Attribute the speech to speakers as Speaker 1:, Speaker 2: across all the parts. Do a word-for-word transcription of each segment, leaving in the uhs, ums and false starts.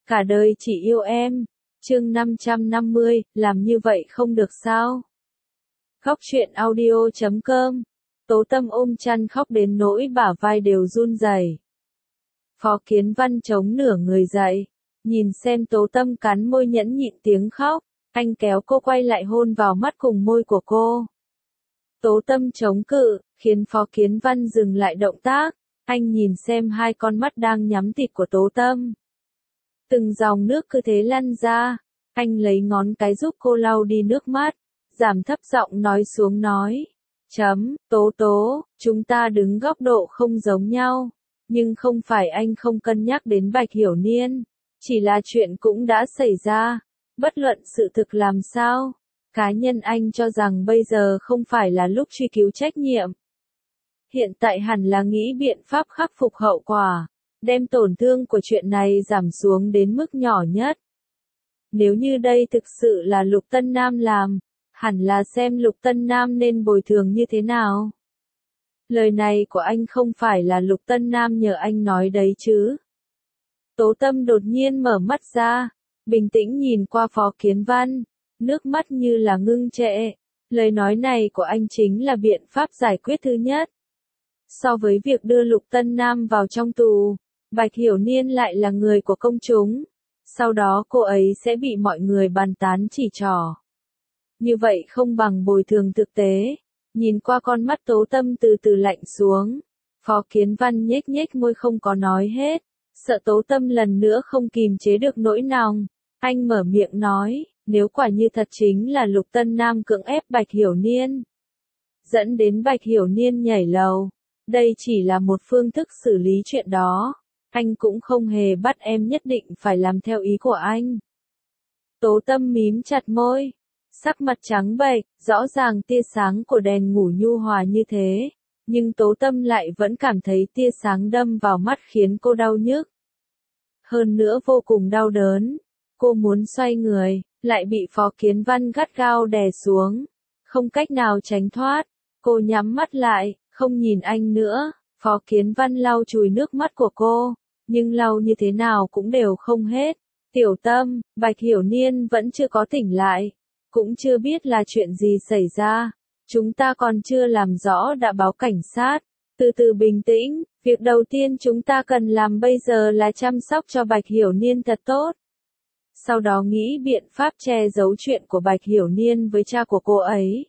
Speaker 1: cả đời chỉ yêu em. Chương năm trăm năm mươi, làm như vậy không được sao? Khóc chuyện audio chấm com. Tố Tâm ôm chăn khóc đến nỗi bả vai đều run rẩy. Phó Kiến Văn chống nửa người dậy, nhìn xem Tố Tâm cắn môi nhẫn nhịn tiếng khóc, anh kéo cô quay lại hôn vào mắt cùng môi của cô. Tố Tâm chống cự, khiến Phó Kiến Văn dừng lại động tác, anh nhìn xem hai con mắt đang nhắm tịt của Tố Tâm. Từng dòng nước cứ thế lăn ra, anh lấy ngón cái giúp cô lau đi nước mắt, giảm thấp giọng nói xuống nói. Chấm, Tố Tố, chúng ta đứng góc độ không giống nhau, nhưng không phải anh không cân nhắc đến Bạch Hiểu Niên, chỉ là chuyện cũng đã xảy ra, bất luận sự thực làm sao, cá nhân anh cho rằng bây giờ không phải là lúc truy cứu trách nhiệm. Hiện tại hẳn là nghĩ biện pháp khắc phục hậu quả, đem tổn thương của chuyện này giảm xuống đến mức nhỏ nhất. Nếu như đây thực sự là Lục Tân Nam làm, hẳn là xem Lục Tân Nam nên bồi thường như thế nào. Lời này của anh không phải là Lục Tân Nam nhờ anh nói đấy chứ. Tố Tâm đột nhiên mở mắt ra, bình tĩnh nhìn qua Phó Kiến Văn, nước mắt như là ngưng trệ. Lời nói này của anh chính là biện pháp giải quyết thứ nhất. So với việc đưa Lục Tân Nam vào trong tù, Bạch Hiểu Niên lại là người của công chúng. Sau đó cô ấy sẽ bị mọi người bàn tán chỉ trỏ. Như vậy không bằng bồi thường thực tế. Nhìn qua con mắt Tố Tâm từ từ lạnh xuống, Phó Kiến Văn nhếch nhếch môi không có nói hết, sợ Tố Tâm lần nữa không kìm chế được nỗi lòng. Anh mở miệng nói, nếu quả như thật chính là Lục Tân Nam cưỡng ép Bạch Hiểu Niên, dẫn đến Bạch Hiểu Niên nhảy lầu, đây chỉ là một phương thức xử lý chuyện đó. Anh cũng không hề bắt em nhất định phải làm theo ý của anh. Tố Tâm mím chặt môi, sắc mặt trắng bệch, rõ ràng tia sáng của đèn ngủ nhu hòa như thế, nhưng Tố Tâm lại vẫn cảm thấy tia sáng đâm vào mắt khiến cô đau nhức. Hơn nữa vô cùng đau đớn, cô muốn xoay người, lại bị Phó Kiến Văn gắt gao đè xuống, không cách nào tránh thoát, cô nhắm mắt lại, không nhìn anh nữa. Phó Kiến Văn lau chùi nước mắt của cô, nhưng lau như thế nào cũng đều không hết. Tiểu Tâm, Bạch Hiểu Niên vẫn chưa có tỉnh lại, cũng chưa biết là chuyện gì xảy ra. Chúng ta còn chưa làm rõ đã báo cảnh sát. Từ từ bình tĩnh, việc đầu tiên chúng ta cần làm bây giờ là chăm sóc cho Bạch Hiểu Niên thật tốt. Sau đó nghĩ biện pháp che giấu chuyện của Bạch Hiểu Niên với cha của cô ấy.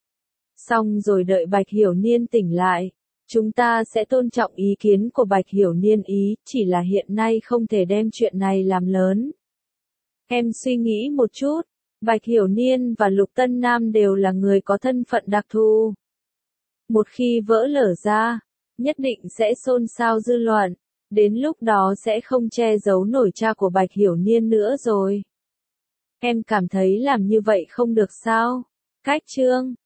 Speaker 1: Xong rồi đợi Bạch Hiểu Niên tỉnh lại. Chúng ta sẽ tôn trọng ý kiến của Bạch Hiểu Niên ý, chỉ là hiện nay không thể đem chuyện này làm lớn. Em suy nghĩ một chút, Bạch Hiểu Niên và Lục Tân Nam đều là người có thân phận đặc thù. Một khi vỡ lở ra, nhất định sẽ xôn xao dư luận, đến lúc đó sẽ không che giấu nổi cha của Bạch Hiểu Niên nữa rồi. Em cảm thấy làm như vậy không được sao? Cách chương